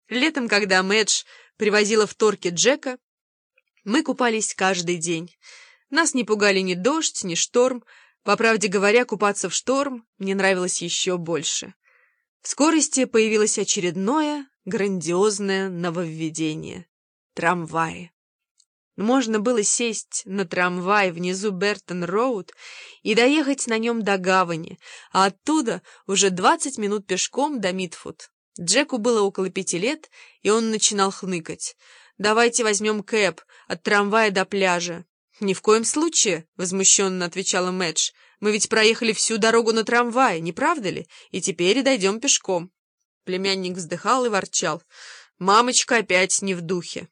Летом, когда Мэдж привозила в Торки Джека, мы купались каждый день. Нас не пугали ни дождь, ни шторм. По правде говоря, купаться в шторм мне нравилось еще больше. В скорости появилось очередное грандиозное нововведение — трамваи. Можно было сесть на трамвай внизу Бертон-Роуд и доехать на нем до гавани, а оттуда уже 20 минут пешком до Митфуд. Джеку было около 5 лет, и он начинал хныкать. «Давайте возьмем кэб от трамвая до пляжа». «Ни в коем случае», — возмущенно отвечала Мэдж. «Мы ведь проехали всю дорогу на трамвае, не правда ли? И теперь дойдем пешком». Племянник вздыхал и ворчал. «Мамочка опять не в духе».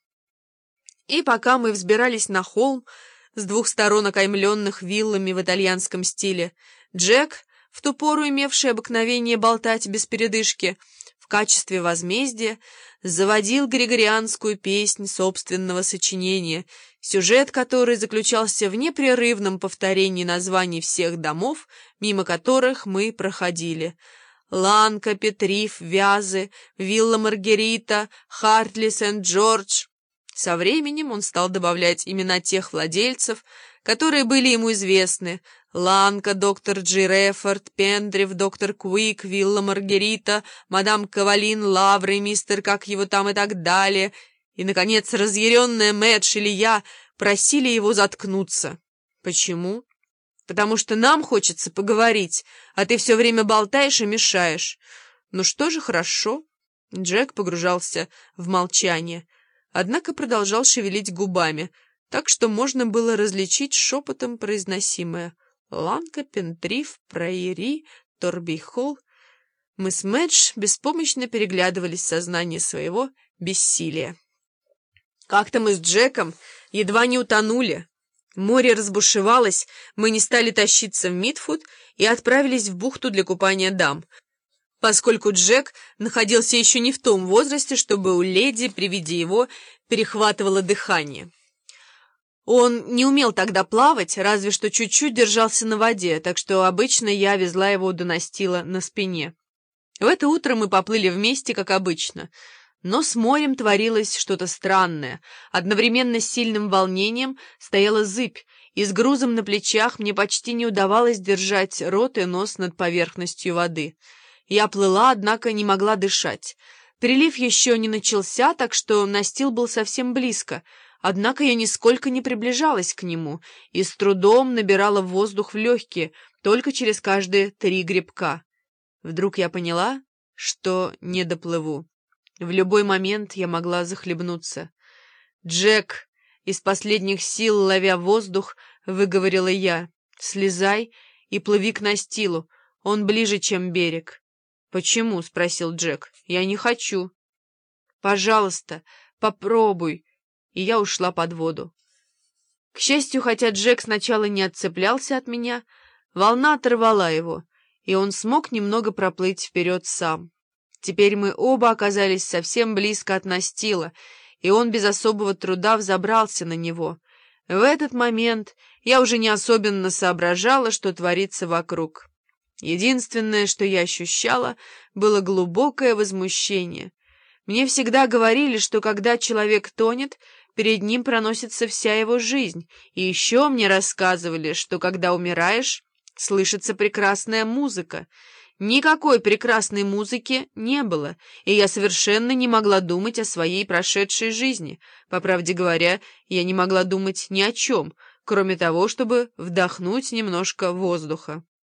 И пока мы взбирались на холм, с 2 сторон окаймленных виллами в итальянском стиле, Джек, в ту пору имевший обыкновение болтать без передышки, в качестве возмездия заводил григорианскую песнь собственного сочинения, сюжет которой заключался в непрерывном повторении названий всех домов, мимо которых мы проходили. Ланка, Петриф, Вязы, Вилла Маргерита, Хартли, Сент-Джордж. Со временем он стал добавлять имена тех владельцев, которые были ему известны: Ланка, доктор Джи Рефорд, Пендриф, доктор Куик, Вилла Маргерита, мадам Кавалин, Лавры, мистер как его там и так далее. И, наконец, разъяренная Мэдж или я просили его заткнуться. Почему? Потому что нам хочется поговорить, а ты все время болтаешь и мешаешь. Ну что же, хорошо. Джек погружался в молчание, однако продолжал шевелить губами, так что можно было различить шепотом произносимое: Ланка, Пентриф, Прайери, Торби-Холл. Мы с Мэдж беспомощно переглядывались в сознании своего бессилия. Как-то мы с Джеком едва не утонули. Море разбушевалось, мы не стали тащиться в Митфуд и отправились в бухту для купания дам, поскольку Джек находился еще не в том возрасте, чтобы у леди при виде его перехватывало дыхание. Он не умел тогда плавать, разве что чуть-чуть держался на воде, так что обычно я везла его до настила на спине. В это утро мы поплыли вместе, как обычно, но с морем творилось что-то странное. Одновременно с сильным волнением стояла зыбь, и с грузом на плечах мне почти не удавалось держать рот и нос над поверхностью воды. Я плыла, однако не могла дышать. Прилив еще не начался, так что настил был совсем близко, однако я нисколько не приближалась к нему и с трудом набирала воздух в легкие, только через каждые 3 гребка. Вдруг я поняла, что не доплыву. В любой момент я могла захлебнуться. «Джек!» — из последних сил, ловя воздух, выговорила я. «Слезай и плыви к настилу, он ближе, чем берег». «Почему?» — спросил Джек. «Я не хочу». «Пожалуйста, попробуй». И я ушла под воду. К счастью, хотя Джек сначала не отцеплялся от меня, волна оторвала его, и он смог немного проплыть вперед сам. Теперь мы оба оказались совсем близко от настила, и он без особого труда взобрался на него. В этот момент я уже не особенно соображала, что творится вокруг. Единственное, что я ощущала, было глубокое возмущение. Мне всегда говорили, что когда человек тонет, перед ним проносится вся его жизнь, и еще мне рассказывали, что когда умираешь, слышится прекрасная музыка. Никакой прекрасной музыки не было, и я совершенно не могла думать о своей прошедшей жизни. По правде говоря, я не могла думать ни о чем, кроме того, чтобы вдохнуть немножко воздуха.